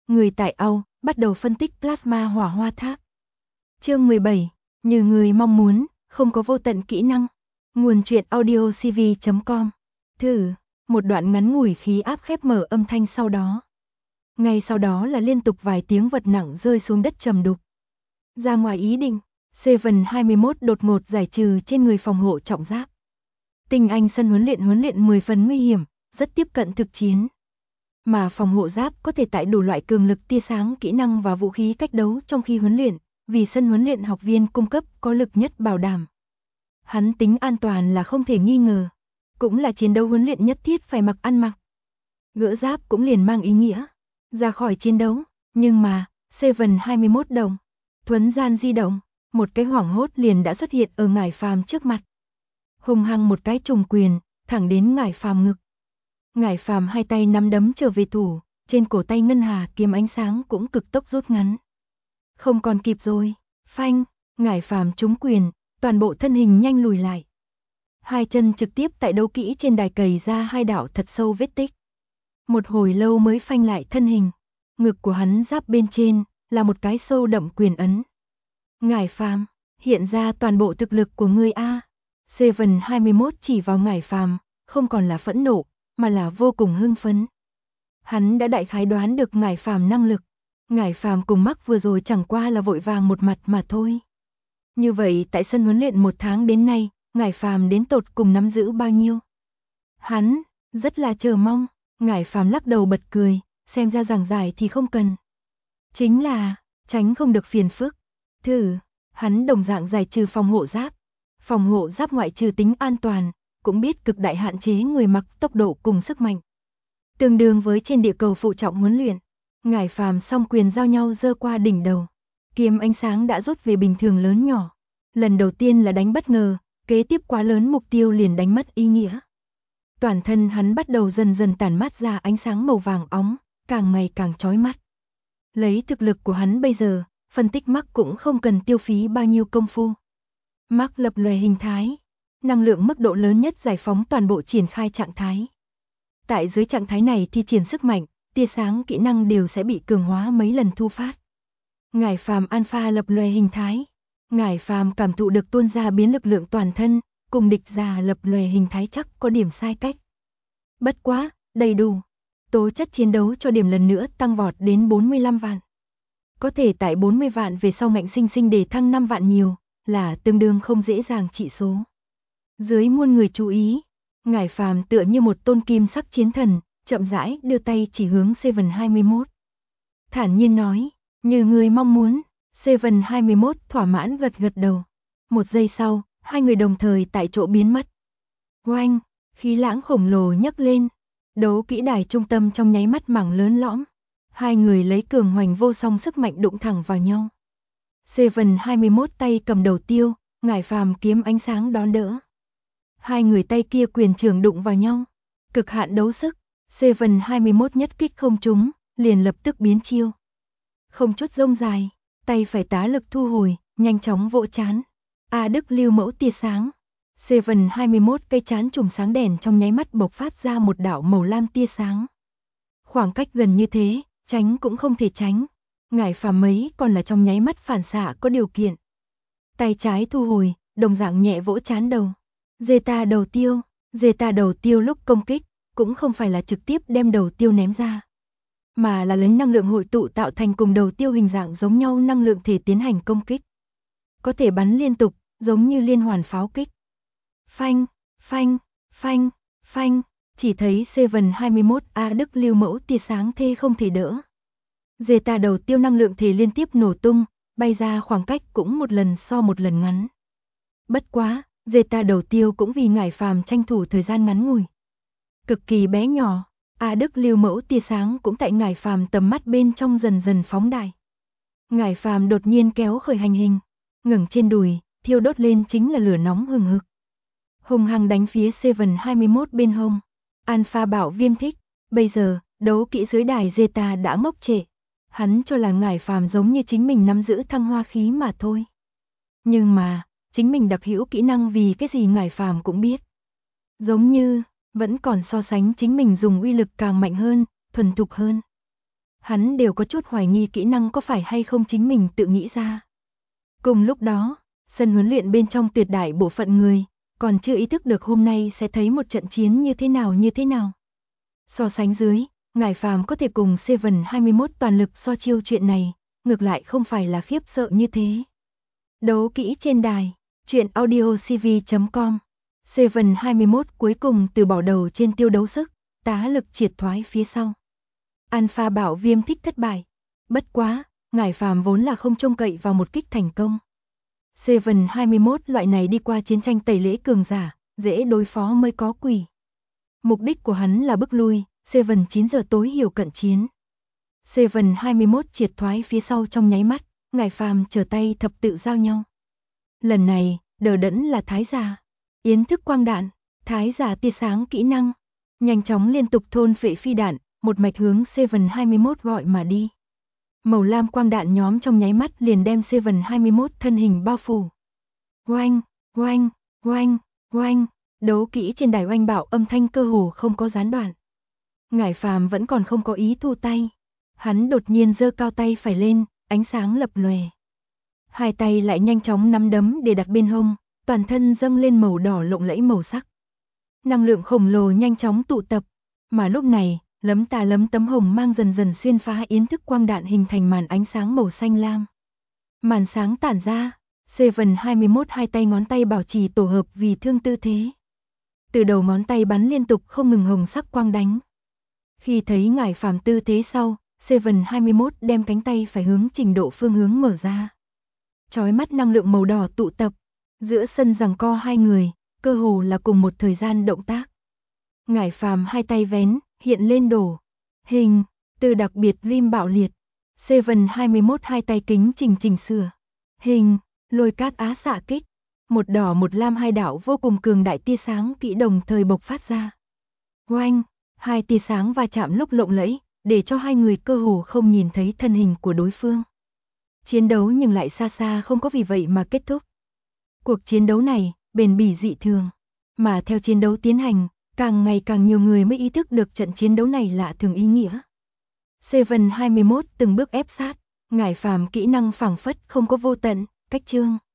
Người tại Âu bắt đầu phân tích plasma hỏa hoa tháp. Chương 17, như người mong muốn, không có vô tận kỹ năng. Nguồn truyện audio cv.com. Thử, một đoạn ngắn ngủi khí áp khép mở âm thanh sau đó. Ngay sau đó là liên tục vài tiếng vật nặng rơi xuống đất trầm đục. Ra ngoài ý định, Seven 21 đột ngột giải trừ trên người phòng hộ trọng giáp. Tinh anh sân huấn luyện 10 phần nguy hiểm, rất tiếp cận thực chiến. Mà phòng hộ giáp có thể tải đủ loại cường lực tia sáng, kỹ năng và vũ khí cách đấu trong khi huấn luyện, vì sân huấn luyện học viên cung cấp có lực nhất bảo đảm. Hắn tính an toàn là không thể nghi ngờ, cũng là chiến đấu huấn luyện nhất thiết phải ăn mặc. Gỡ giáp cũng liền mang ý nghĩa ra khỏi chiến đấu, nhưng mà Seven 21 đồng, thuấn gian di động, một cái hoảng hốt liền đã xuất hiện ở Ngải Phàm trước mặt. Hùng hăng một cái trùng quyền, thẳng đến Ngải Phàm ngực. Ngải Phàm hai tay nắm đấm trở về thủ, trên cổ tay ngân hà kiếm ánh sáng cũng cực tốc rút ngắn. Không còn kịp rồi, phanh, Ngải Phàm trúng quyền, toàn bộ thân hình nhanh lùi lại. Hai chân trực tiếp tại đấu kỹ trên đài cày ra hai đạo thật sâu vết tích. Một hồi lâu mới phanh lại thân hình, ngực của hắn giáp bên trên là một cái sâu đậm quyền ấn. Ngải Phàm, hiện ra toàn bộ thực lực của ngươi a. Seven 21 chỉ vào Ngải Phàm, không còn là phẫn nộ, mà là vô cùng hưng phấn. Hắn đã đại khái đoán được Ngải Phàm năng lực. Ngải Phàm cùng Mắc vừa rồi chẳng qua là vội vàng một mặt mà thôi. Như vậy tại sân huấn luyện 1 tháng đến nay, Ngải Phàm đến tột cùng nắm giữ bao nhiêu? Hắn rất là chờ mong. Ngải Phàm lắc đầu bật cười, xem ra giảng giải thì không cần. Chính là tránh không được phiền phức. Thử, hắn đồng dạng giải trừ phòng hộ giáp. Phòng hộ giáp ngoại trừ tính an toàn, cũng biết cực đại hạn chế người mặc tốc độ cùng sức mạnh. Tương đương với trên địa cầu phụ trọng huấn luyện. Ngải Phàm song quyền giao nhau giơ qua đỉnh đầu. Kiếm ánh sáng đã rút về bình thường lớn nhỏ. Lần đầu tiên là đánh bất ngờ, kế tiếp quá lớn mục tiêu liền đánh mất ý nghĩa. Toàn thân hắn bắt đầu dần dần tản mát ra ánh sáng màu vàng óng, càng ngày càng chói mắt. Lấy thực lực của hắn bây giờ, phân tích Mắc cũng không cần tiêu phí bao nhiêu công phu. Mắc lập lòe hình thái, năng lượng mức độ lớn nhất giải phóng toàn bộ triển khai trạng thái. Tại dưới trạng thái này thi triển sức mạnh, tia sáng kỹ năng đều sẽ bị cường hóa mấy lần thu phát. Ngải Phàm Alpha lập lòe hình thái. Ngải Phàm cảm thụ được tuôn ra biến lực lượng toàn thân, cùng địch già lập lòe hình thái chắc có điểm sai cách. Bất quá, đầy đủ. Tố chất chiến đấu cho điểm lần nữa tăng vọt đến 45 vạn. Có thể tại 40 vạn về sau ngạnh sinh sinh để thăng 5 vạn nhiều, là tương đương không dễ dàng trị số. Dưới muôn người chú ý, Ngải Phàm tựa như một tôn kim sắc chiến thần, chậm rãi đưa tay chỉ hướng Seven 21. Thản nhiên nói, như người mong muốn. Seven 21 thỏa mãn gật gật đầu. Một giây sau, hai người đồng thời tại chỗ biến mất. Oanh, khí lãng khổng lồ nhấc lên. Đấu kỹ đài trung tâm trong nháy mắt mảng lớn lõm. Hai người lấy cường hoành vô song sức mạnh đụng thẳng vào nhau. Seven 21 tay cầm đầu tiêu, Ngải Phàm kiếm ánh sáng đón đỡ. Hai người tay kia quyền trường đụng vào nhau. Cực hạn đấu sức, Seven 21 nhất kích không trúng, liền lập tức biến chiêu. Không chút rông dài, tay phải tá lực thu hồi, nhanh chóng vỗ chán. A Đức lưu mẫu tia sáng. Seven 21 cây chán chùm sáng đèn trong nháy mắt bộc phát ra một đạo màu lam tia sáng. Khoảng cách gần như thế, tránh cũng không thể tránh. Ngải Phàm mấy còn là trong nháy mắt phản xạ có điều kiện. Tay trái thu hồi, đồng dạng nhẹ vỗ chán đầu. Zeta đầu tiêu lúc công kích, cũng không phải là trực tiếp đem đầu tiêu ném ra, mà là lấy năng lượng hội tụ tạo thành cùng đầu tiêu hình dạng giống nhau năng lượng thể tiến hành công kích. Có thể bắn liên tục, giống như liên hoàn pháo kích. Phanh, phanh, phanh, phanh, chỉ thấy Seven 21 A Đức lưu mẫu tia sáng thê không thể đỡ. Zeta đầu tiêu năng lượng thể liên tiếp nổ tung, bay ra khoảng cách cũng một lần so một lần ngắn. Bất quá, Zeta đầu tiêu cũng vì Ngải Phàm tranh thủ thời gian ngắn ngủi. Cực kỳ bé nhỏ, A Đức lưu mẫu tia sáng cũng tại Ngải Phàm tầm mắt bên trong dần dần phóng đại. Ngải Phàm đột nhiên kéo khởi hành hình, ngẩng trên đùi, thiêu đốt lên chính là lửa nóng hừng hực. Hùng hăng đánh phía Seven 21 bên hông. Alpha bảo viêm thích, bây giờ, đấu kỹ dưới đài Zeta đã ngốc trệ. Hắn cho là Ngải Phàm giống như chính mình nắm giữ thăng hoa khí mà thôi. Nhưng mà, chính mình đặc hữu kỹ năng vì cái gì Ngải Phàm cũng biết. Giống như, vẫn còn so sánh chính mình dùng uy lực càng mạnh hơn, thuần thục hơn. Hắn đều có chút hoài nghi kỹ năng có phải hay không chính mình tự nghĩ ra. Cùng lúc đó, sân huấn luyện bên trong tuyệt đại bộ phận người, còn chưa ý thức được hôm nay sẽ thấy một trận chiến như thế nào. So sánh dưới, Ngải Phàm có thể cùng Seven 21 toàn lực so chiêu chuyện này, ngược lại không phải là khiếp sợ như thế. Đấu kỹ trên đài, truyện audiocv.com. Seven 21 cuối cùng từ bỏ đầu trên tiêu đấu sức, tá lực triệt thoái phía sau. Alpha Bảo Viêm thích thất bại. Bất quá, Ngải Phàm vốn là không trông cậy vào một kích thành công. Seven 21 loại này đi qua chiến tranh tẩy lễ cường giả, dễ đối phó mới có quỷ. Mục đích của hắn là bức lui, Seven 9 giờ tối hiểu cận chiến. Seven 21 triệt thoái phía sau trong nháy mắt, Ngải Phàm trở tay thập tự giao nhau. Lần này, đờ đẫn là Thái giả. Yến thức quang đạn, Thái giả tia sáng kỹ năng, nhanh chóng liên tục thôn phệ phi đạn, một mạch hướng Seven 21 gọi mà đi. Màu lam quang đạn nhóm trong nháy mắt liền đem Seven 21 thân hình bao phủ. Oanh, oanh, oanh, oanh, đấu kỹ trên đài oanh bạo âm thanh cơ hồ không có gián đoạn. Ngải Phàm vẫn còn không có ý thu tay. Hắn đột nhiên giơ cao tay phải lên, ánh sáng lập lòe. Hai tay lại nhanh chóng nắm đấm để đặt bên hông, toàn thân dâng lên màu đỏ lộng lẫy màu sắc. Năng lượng khổng lồ nhanh chóng tụ tập, mà lúc này, lấm tà lấm tấm hồng mang dần dần xuyên phá yến thức quang đạn hình thành màn ánh sáng màu xanh lam. Màn sáng tản ra, Seven 21 hai tay ngón tay bảo trì tổ hợp vì thương tư thế. Từ đầu ngón tay bắn liên tục không ngừng hồng sắc quang đánh. Khi thấy Ngải Phàm tư thế sau, Seven 21 đem cánh tay phải hướng trình độ phương hướng mở ra. Chói mắt năng lượng màu đỏ tụ tập, giữa sân giằng co hai người, cơ hồ là cùng một thời gian động tác. Ngải Phàm hai tay vén, hiện lên đổ. Hình, từ đặc biệt rim bạo liệt. Seven 21 hai tay kính chỉnh sửa. Hình, lôi cát á xạ kích. Một đỏ một lam hai đạo vô cùng cường đại tia sáng kỹ đồng thời bộc phát ra. Oanh, hai tia sáng va chạm lúc lộng lẫy, để cho hai người cơ hồ không nhìn thấy thân hình của đối phương. Chiến đấu nhưng lại xa xa không có vì vậy mà kết thúc. Cuộc chiến đấu này, bền bỉ dị thường. Mà theo chiến đấu tiến hành, càng ngày càng nhiều người mới ý thức được trận chiến đấu này lạ thường ý nghĩa. Seven 21 từng bước ép sát, Ngải Phàm kỹ năng phảng phất không có vô tận, cách chương.